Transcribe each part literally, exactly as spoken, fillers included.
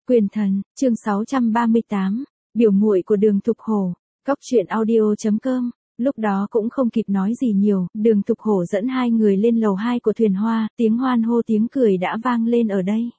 Quyền thần, chương sáu trăm ba mươi tám, biểu muội của Đường Thục Hổ, cóc truyện audio chấm com. Lúc đó cũng không kịp nói gì nhiều, Đường Thục Hổ dẫn hai người lên lầu hai của thuyền hoa, tiếng hoan hô tiếng cười đã vang lên ở đây.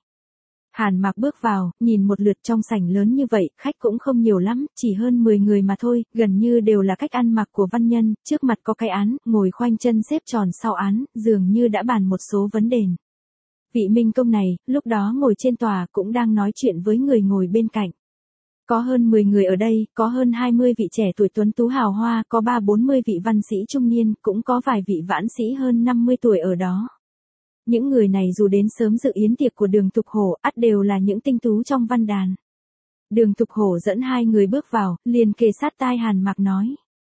Hàn Mạc bước vào, nhìn một lượt trong sảnh lớn như vậy, khách cũng không nhiều lắm, chỉ hơn mười người mà thôi, gần như đều là cách ăn mặc của văn nhân, trước mặt có cái án, ngồi khoanh chân xếp tròn sau án, dường như đã bàn một số vấn đề. Vị minh công này, lúc đó ngồi trên tòa cũng đang nói chuyện với người ngồi bên cạnh. Có hơn mười người ở đây, có hơn hai mươi vị trẻ tuổi tuấn tú hào hoa, có ba bốn mươi vị văn sĩ trung niên, cũng có vài vị vãn sĩ hơn năm mươi tuổi ở đó. Những người này dù đến sớm dự yến tiệc của Đường Thục Hổ, ắt đều là những tinh tú trong văn đàn. Đường Thục Hổ dẫn hai người bước vào, liền kề sát tai Hàn Mạc nói.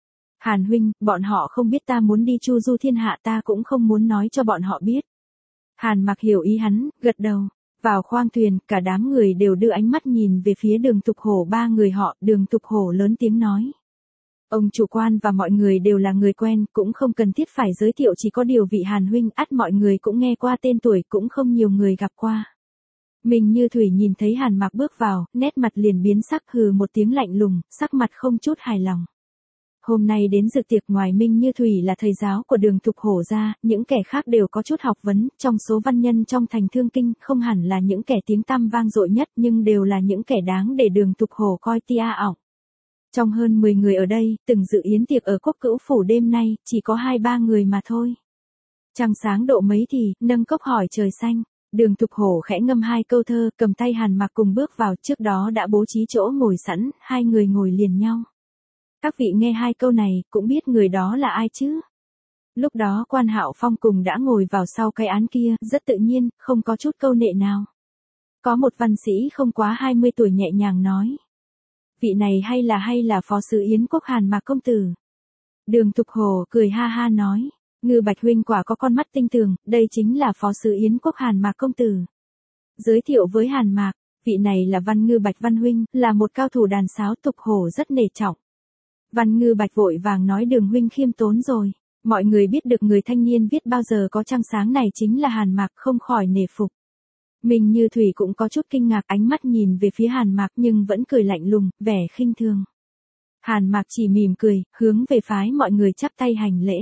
Hàn huynh, bọn họ không biết ta muốn đi chu du thiên hạ, ta cũng không muốn nói cho bọn họ biết. Hàn Mạc hiểu ý hắn, gật đầu. Vào khoang thuyền, cả đám người đều đưa ánh mắt nhìn về phía Đường Thục Hổ. Ba người họ, Đường Thục Hổ lớn tiếng nói. Ông chủ quan và mọi người đều là người quen, cũng không cần thiết phải giới thiệu, chỉ có điều vị Hàn huynh ắt mọi người cũng nghe qua tên tuổi, cũng không nhiều người gặp qua. Mình Như Thủy nhìn thấy Hàn Mạc bước vào, nét mặt liền biến sắc, hừ một tiếng lạnh lùng, sắc mặt không chút hài lòng. Hôm nay đến dự tiệc ngoài Minh Như Thủy là thầy giáo của Đường Thục Hổ ra, những kẻ khác đều có chút học vấn, trong số văn nhân trong thành Thương Kinh, không hẳn là những kẻ tiếng tăm vang dội nhất, nhưng đều là những kẻ đáng để Đường Thục Hổ coi tia ỏng. Trong hơn mười người ở đây, từng dự yến tiệc ở Cốc Cữu Phủ đêm nay, chỉ có hai ba người mà thôi. Trăng sáng độ mấy thì, nâng cốc hỏi trời xanh. Đường Thục Hổ khẽ ngâm hai câu thơ, cầm tay Hàn Mạc cùng bước vào, trước đó đã bố trí chỗ ngồi sẵn, hai người ngồi liền nhau. Các vị nghe hai câu này, cũng biết người đó là ai chứ? Lúc đó Quan Hạo Phong cùng đã ngồi vào sau cái án kia, rất tự nhiên, không có chút câu nệ nào. Có một văn sĩ không quá hai mươi tuổi nhẹ nhàng nói. Vị này hay là hay là phó sứ Yến Quốc Hàn Mạc công tử? Đường Thục Hổ cười ha ha nói. Ngư Bạch huynh quả có con mắt tinh tường, đây chính là phó sứ Yến Quốc Hàn Mạc công tử. Giới thiệu với Hàn Mạc, vị này là Văn Ngư Bạch Văn huynh, là một cao thủ đàn sáo, Thục Hổ rất nể trọng. Văn Ngư Bạch vội vàng nói Đường huynh khiêm tốn rồi. Mọi người biết được người thanh niên viết bao giờ có trăng sáng này chính là Hàn Mạc, không khỏi nể phục. Mình Như Thủy cũng có chút kinh ngạc, ánh mắt nhìn về phía Hàn Mạc nhưng vẫn cười lạnh lùng, vẻ khinh thường. Hàn Mạc chỉ mỉm cười, hướng về phái mọi người chắp tay hành lễ.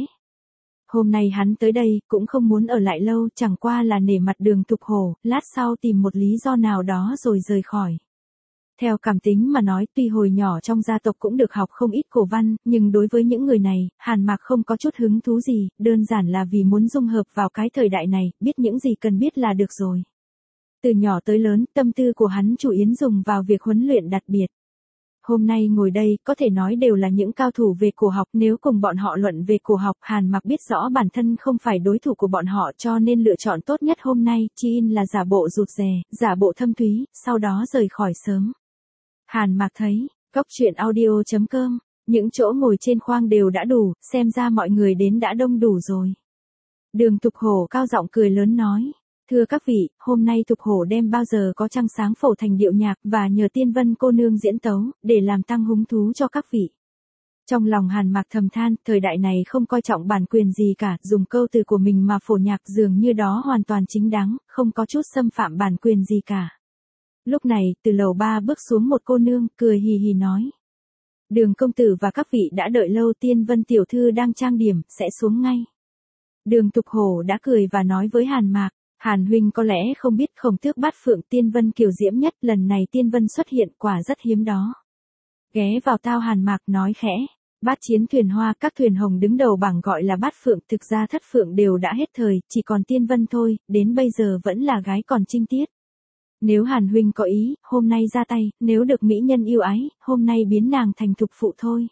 Hôm nay hắn tới đây, cũng không muốn ở lại lâu, chẳng qua là nể mặt Đường Thục Hổ, lát sau tìm một lý do nào đó rồi rời khỏi. Theo cảm tính mà nói, tuy hồi nhỏ trong gia tộc cũng được học không ít cổ văn, nhưng đối với những người này, Hàn Mạc không có chút hứng thú gì, đơn giản là vì muốn dung hợp vào cái thời đại này, biết những gì cần biết là được rồi. Từ nhỏ tới lớn, tâm tư của hắn chủ yếu dùng vào việc huấn luyện đặc biệt. Hôm nay ngồi đây, có thể nói đều là những cao thủ về cổ học, nếu cùng bọn họ luận về cổ học, Hàn Mạc biết rõ bản thân không phải đối thủ của bọn họ, cho nên lựa chọn tốt nhất hôm nay, chỉ là giả bộ rụt rè, giả bộ thâm thúy, sau đó rời khỏi sớm. Hàn Mạc thấy, cóc truyện audio chấm com, những chỗ ngồi trên khoang đều đã đủ, xem ra mọi người đến đã đông đủ rồi. Đường Thục Hổ cao giọng cười lớn nói. Thưa các vị, hôm nay Thục Hổ đem bao giờ có trăng sáng phổ thành điệu nhạc và nhờ Tiên Vân cô nương diễn tấu, để làm tăng hứng thú cho các vị. Trong lòng Hàn Mạc thầm than, thời đại này không coi trọng bản quyền gì cả, dùng câu từ của mình mà phổ nhạc dường như đó hoàn toàn chính đáng, không có chút xâm phạm bản quyền gì cả. Lúc này, từ lầu ba bước xuống một cô nương, cười hì hì nói. Đường công tử và các vị đã đợi lâu, Tiên Vân tiểu thư đang trang điểm, sẽ xuống ngay. Đường Thục Hổ đã cười và nói với Hàn Mạc. Hàn huynh có lẽ không biết Khổng Tước Bát Phượng Tiên Vân kiều diễm nhất, lần này Tiên Vân xuất hiện quả rất hiếm đó. Ghé vào tao Hàn Mạc nói khẽ, bát chiến thuyền hoa, các thuyền hồng đứng đầu bảng gọi là Bát Phượng, thực ra thất phượng đều đã hết thời, chỉ còn Tiên Vân thôi, đến bây giờ vẫn là gái còn trinh tiết. Nếu Hàn huynh có ý, hôm nay ra tay, nếu được mỹ nhân yêu ái, hôm nay biến nàng thành thục phụ thôi.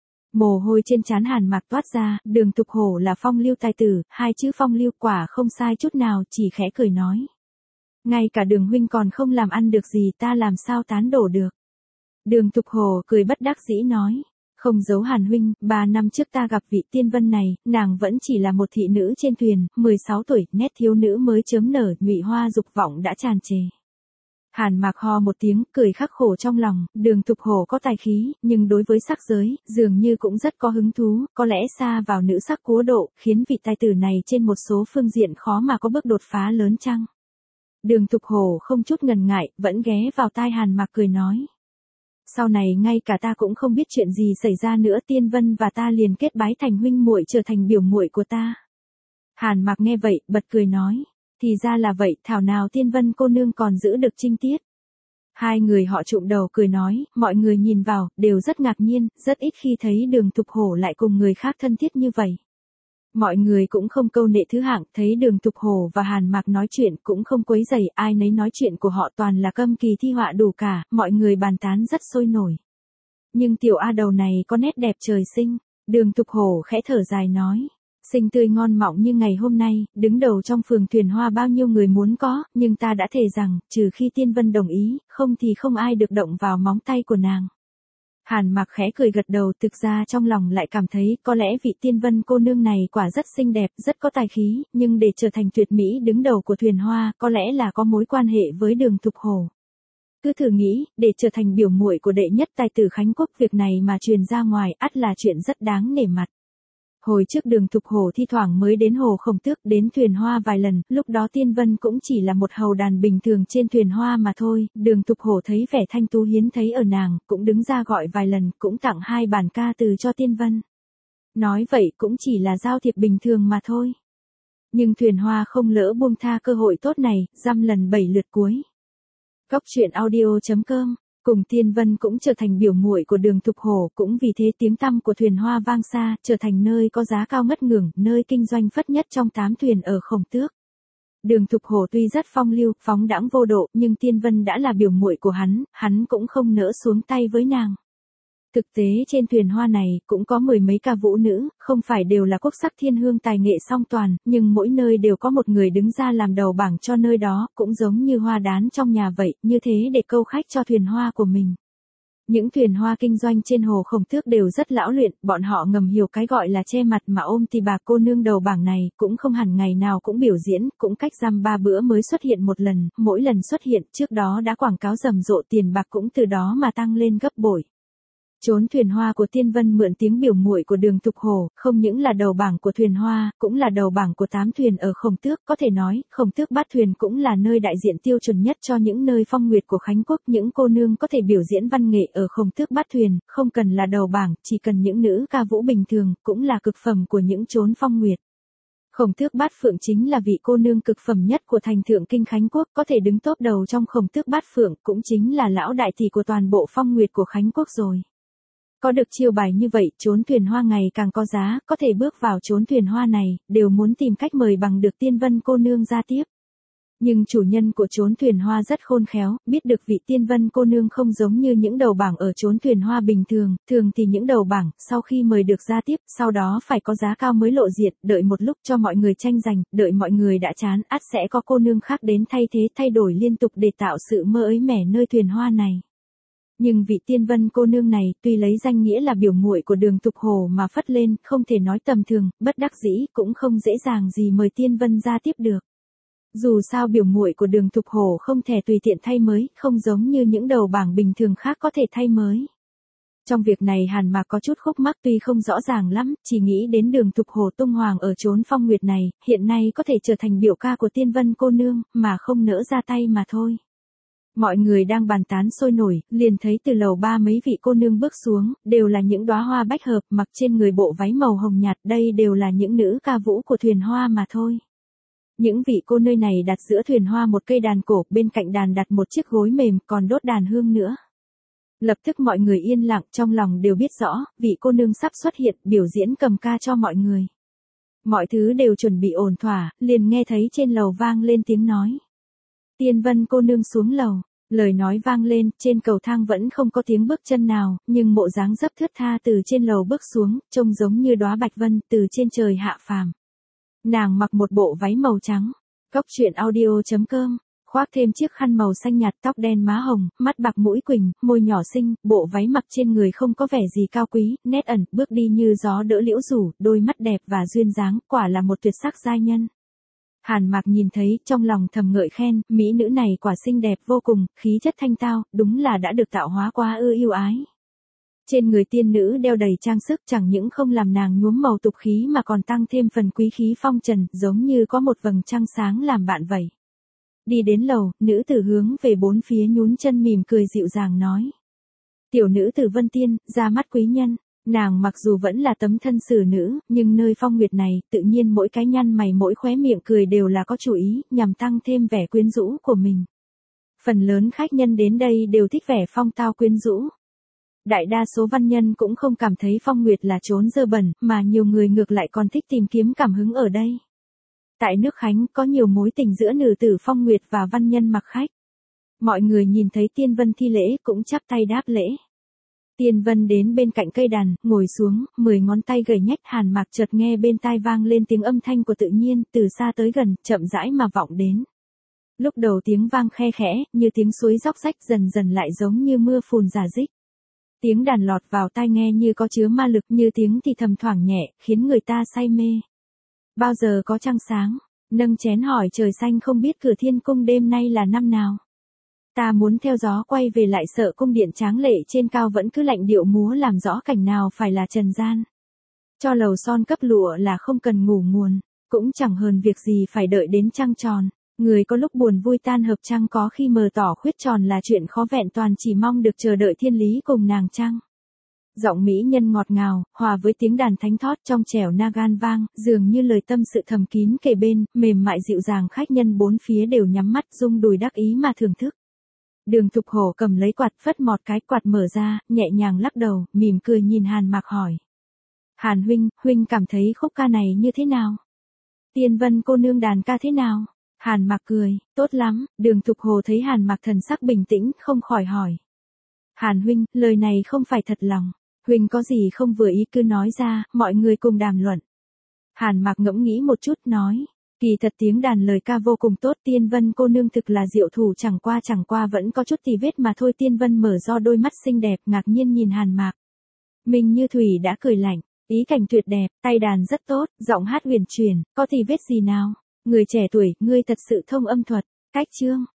Mồ hôi trên trán Hàn Mạc toát ra, Đường Thục Hổ là phong lưu tài tử, hai chữ phong lưu quả không sai chút nào, chỉ khẽ cười nói. Ngay cả Đường huynh còn không làm ăn được gì, ta làm sao tán đổ được. Đường Thục Hổ cười bất đắc dĩ nói. Không giấu Hàn huynh, ba năm trước ta gặp vị Tiên Vân này, nàng vẫn chỉ là một thị nữ trên thuyền, mười sáu tuổi, nét thiếu nữ mới chớm nở, nhụy hoa dục vọng đã tràn trề. Hàn Mạc ho một tiếng, cười khắc khổ trong lòng, Đường Thục Hổ có tài khí, nhưng đối với sắc giới, dường như cũng rất có hứng thú, có lẽ xa vào nữ sắc cố độ, khiến vị tài tử này trên một số phương diện khó mà có bước đột phá lớn chăng? Đường Thục Hổ không chút ngần ngại, vẫn ghé vào tai Hàn Mạc cười nói. Sau này ngay cả ta cũng không biết chuyện gì xảy ra nữa, Tiên Vân và ta liền kết bái thành huynh muội, trở thành biểu muội của ta. Hàn Mạc nghe vậy, bật cười nói. Thì ra là vậy, thảo nào Tiên Vân cô nương còn giữ được trinh tiết. Hai người họ trụm đầu cười nói, mọi người nhìn vào, đều rất ngạc nhiên, rất ít khi thấy Đường Thục Hổ lại cùng người khác thân thiết như vậy. Mọi người cũng không câu nệ thứ hạng, thấy Đường Thục Hổ và Hàn Mạc nói chuyện cũng không quấy rầy, ai nấy nói chuyện của họ toàn là câm kỳ thi họa đủ cả, mọi người bàn tán rất sôi nổi. Nhưng tiểu A đầu này có nét đẹp trời sinh, Đường Thục Hổ khẽ thở dài nói. Xinh tươi ngon mọng như ngày hôm nay, đứng đầu trong phường Thuyền Hoa bao nhiêu người muốn có, nhưng ta đã thề rằng, trừ khi Tiên Vân đồng ý, không thì không ai được động vào móng tay của nàng. Hàn Mạc khẽ cười gật đầu, thực ra trong lòng lại cảm thấy có lẽ vị Tiên Vân cô nương này quả rất xinh đẹp, rất có tài khí, nhưng để trở thành tuyệt mỹ đứng đầu của Thuyền Hoa, có lẽ là có mối quan hệ với Đường Thục Hổ. Cứ thử nghĩ, để trở thành biểu muội của đệ nhất tài tử Khánh Quốc, việc này mà truyền ra ngoài, ắt là chuyện rất đáng nể mặt. Hồi trước Đường Thục Hổ thi thoảng mới đến Hồ Khổng Tước, đến Thuyền Hoa vài lần, lúc đó Tiên Vân cũng chỉ là một hầu đàn bình thường trên Thuyền Hoa mà thôi, Đường Thục Hổ thấy vẻ thanh tú hiến thấy ở nàng, cũng đứng ra gọi vài lần, cũng tặng hai bản ca từ cho Tiên Vân. Nói vậy cũng chỉ là giao thiệp bình thường mà thôi. Nhưng Thuyền Hoa không lỡ buông tha cơ hội tốt này, dăm lần bảy lượt cuối. Cóc truyện audio chấm com Cùng Tiên Vân cũng trở thành biểu muội của Đường Thục Hổ, cũng vì thế tiếng tăm của Thuyền Hoa vang xa, trở thành nơi có giá cao ngất ngưởng, nơi kinh doanh phất nhất trong tám thuyền ở Khổng Tước. Đường Thục Hổ tuy rất phong lưu, phóng đãng vô độ, nhưng Tiên Vân đã là biểu muội của hắn, hắn cũng không nỡ xuống tay với nàng. Thực tế trên Thuyền Hoa này cũng có mười mấy ca vũ nữ, không phải đều là quốc sắc thiên hương tài nghệ song toàn, nhưng mỗi nơi đều có một người đứng ra làm đầu bảng cho nơi đó, cũng giống như hoa đán trong nhà vậy, như thế để câu khách cho thuyền hoa của mình. Những thuyền hoa kinh doanh trên Hồ Khổng Tước đều rất lão luyện, bọn họ ngầm hiểu cái gọi là che mặt mà ôm thì bà cô nương đầu bảng này, cũng không hẳn ngày nào cũng biểu diễn, cũng cách dăm ba bữa mới xuất hiện một lần, mỗi lần xuất hiện trước đó đã quảng cáo rầm rộ, tiền bạc cũng từ đó mà tăng lên gấp bội. Trốn Thuyền Hoa của Tiên Vân mượn tiếng biểu muội của Đường Thục Hổ, không những là đầu bảng của Thuyền Hoa, cũng là đầu bảng của tám thuyền ở Khổng Tước, có thể nói, Khổng Tước Bát Thuyền cũng là nơi đại diện tiêu chuẩn nhất cho những nơi phong nguyệt của Khánh Quốc, những cô nương có thể biểu diễn văn nghệ ở Khổng Tước Bát Thuyền, không cần là đầu bảng, chỉ cần những nữ ca vũ bình thường, cũng là cực phẩm của những chốn phong nguyệt. Khổng Tước Bát Phượng chính là vị cô nương cực phẩm nhất của thành Thượng Kinh Khánh Quốc, có thể đứng top đầu trong Khổng Tước Bát Phượng, cũng chính là lão đại tỷ của toàn bộ phong nguyệt của Khánh Quốc rồi. Có được chiêu bài như vậy, chốn Thuyền Hoa ngày càng có giá, có thể bước vào chốn Thuyền Hoa này, đều muốn tìm cách mời bằng được Tiên Vân cô nương ra tiếp. Nhưng chủ nhân của chốn Thuyền Hoa rất khôn khéo, biết được vị Tiên Vân cô nương không giống như những đầu bảng ở chốn Thuyền Hoa bình thường, thường thì những đầu bảng, sau khi mời được ra tiếp, sau đó phải có giá cao mới lộ diện, đợi một lúc cho mọi người tranh giành, đợi mọi người đã chán, ắt sẽ có cô nương khác đến thay thế, thay đổi liên tục để tạo sự mơ ới mẻ nơi Thuyền Hoa này. Nhưng vị Tiên Vân cô nương này, tuy lấy danh nghĩa là biểu muội của Đường Thục Hổ mà phất lên, không thể nói tầm thường, bất đắc dĩ, cũng không dễ dàng gì mời Tiên Vân ra tiếp được. Dù sao biểu muội của Đường Thục Hổ không thể tùy tiện thay mới, không giống như những đầu bảng bình thường khác có thể thay mới. Trong việc này Hàn Mạc có chút khúc mắc, tuy không rõ ràng lắm, chỉ nghĩ đến Đường Thục Hổ tung hoàng ở chốn phong nguyệt này, hiện nay có thể trở thành biểu ca của Tiên Vân cô nương, mà không nỡ ra tay mà thôi. Mọi người đang bàn tán sôi nổi, liền thấy từ lầu ba mấy vị cô nương bước xuống, đều là những đóa hoa bách hợp, mặc trên người bộ váy màu hồng nhạt, đây đều là những nữ ca vũ của Thuyền Hoa mà thôi. Những vị cô nơi này đặt giữa Thuyền Hoa một cây đàn cổ, bên cạnh đàn đặt một chiếc gối mềm, còn đốt đàn hương nữa. Lập tức mọi người yên lặng, trong lòng đều biết rõ, vị cô nương sắp xuất hiện, biểu diễn cầm ca cho mọi người. Mọi thứ đều chuẩn bị ổn thỏa, liền nghe thấy trên lầu vang lên tiếng nói. Tiên Vân cô nương xuống lầu. Lời nói vang lên, trên cầu thang vẫn không có tiếng bước chân nào, nhưng bộ dáng dấp thướt tha từ trên lầu bước xuống, trông giống như đóa bạch vân từ trên trời hạ phàm. Nàng mặc một bộ váy màu trắng. Cóc truyện audio chấm com Khoác thêm chiếc khăn màu xanh nhạt, tóc đen má hồng, mắt bạc mũi quỳnh, môi nhỏ xinh, bộ váy mặc trên người không có vẻ gì cao quý, nét ẩn, bước đi như gió đỡ liễu rủ, đôi mắt đẹp và duyên dáng, quả là một tuyệt sắc giai nhân. Hàn Mạc nhìn thấy, trong lòng thầm ngợi khen, mỹ nữ này quả xinh đẹp vô cùng, khí chất thanh tao, đúng là đã được tạo hóa qua ư yêu ái. Trên người tiên nữ đeo đầy trang sức, chẳng những không làm nàng nhuốm màu tục khí mà còn tăng thêm phần quý khí phong trần, giống như có một vầng trăng sáng làm bạn vậy. Đi đến lầu, nữ tử hướng về bốn phía nhún chân mỉm cười dịu dàng nói. Tiểu nữ tử Vân Tiên, ra mắt quý nhân. Nàng mặc dù vẫn là tấm thân xử nữ, nhưng nơi Phong Nguyệt này, tự nhiên mỗi cái nhăn mày mỗi khóe miệng cười đều là có chủ ý, nhằm tăng thêm vẻ quyến rũ của mình. Phần lớn khách nhân đến đây đều thích vẻ phong tao quyến rũ. Đại đa số văn nhân cũng không cảm thấy Phong Nguyệt là chốn dơ bẩn, mà nhiều người ngược lại còn thích tìm kiếm cảm hứng ở đây. Tại nước Khánh có nhiều mối tình giữa nữ tử Phong Nguyệt và văn nhân mặc khách. Mọi người nhìn thấy Tiên Vân thi lễ cũng chắp tay đáp lễ. Tiên Vân đến bên cạnh cây đàn, ngồi xuống, mười ngón tay gầy nhách. Hàn Mạc chợt nghe bên tai vang lên tiếng âm thanh của tự nhiên, từ xa tới gần, chậm rãi mà vọng đến. Lúc đầu tiếng vang khe khẽ, như tiếng suối róc rách, dần dần lại giống như mưa phùn rả rích. Tiếng đàn lọt vào tai nghe như có chứa ma lực, như tiếng thì thầm thoảng nhẹ, khiến người ta say mê. Bao giờ có trăng sáng, nâng chén hỏi trời xanh không biết cửa thiên cung đêm nay là năm nào. Ta muốn theo gió quay về lại sợ cung điện tráng lệ trên cao vẫn cứ lạnh điệu múa làm rõ cảnh nào phải là trần gian. Cho lầu son cấp lụa là không cần ngủ nguồn, cũng chẳng hờn việc gì phải đợi đến trăng tròn. Người có lúc buồn vui tan hợp trăng, có khi mờ tỏ khuyết tròn là chuyện khó vẹn toàn, chỉ mong được chờ đợi thiên lý cùng nàng trăng. Giọng mỹ nhân ngọt ngào, hòa với tiếng đàn thánh thót trong trẻo nagan vang, dường như lời tâm sự thầm kín kề bên, mềm mại dịu dàng. Khách nhân bốn phía đều nhắm mắt rung đùi đắc ý mà thưởng thức. Đường Thục Hổ cầm lấy quạt, phất một cái, quạt mở ra, nhẹ nhàng lắc đầu, mỉm cười nhìn Hàn Mạc hỏi. Hàn huynh, huynh cảm thấy khúc ca này như thế nào? Tiên Vân cô nương đàn ca thế nào? Hàn Mạc cười, tốt lắm. Đường Thục Hổ thấy Hàn Mạc thần sắc bình tĩnh, không khỏi hỏi. Hàn huynh, lời này không phải thật lòng. Huynh có gì không vừa ý cứ nói ra, mọi người cùng đàm luận. Hàn Mạc ngẫm nghĩ một chút nói. Kỳ thật tiếng đàn lời ca vô cùng tốt, Tiên Vân cô nương thực là diệu thủ, chẳng qua chẳng qua vẫn có chút tì vết mà thôi. Tiên Vân mở do đôi mắt xinh đẹp, ngạc nhiên nhìn Hàn Mạc. Mình Như Thủy đã cười lạnh, ý cảnh tuyệt đẹp, tay đàn rất tốt, giọng hát huyền chuyển, có tì vết gì nào? Người trẻ tuổi, ngươi thật sự thông âm thuật. Cách chương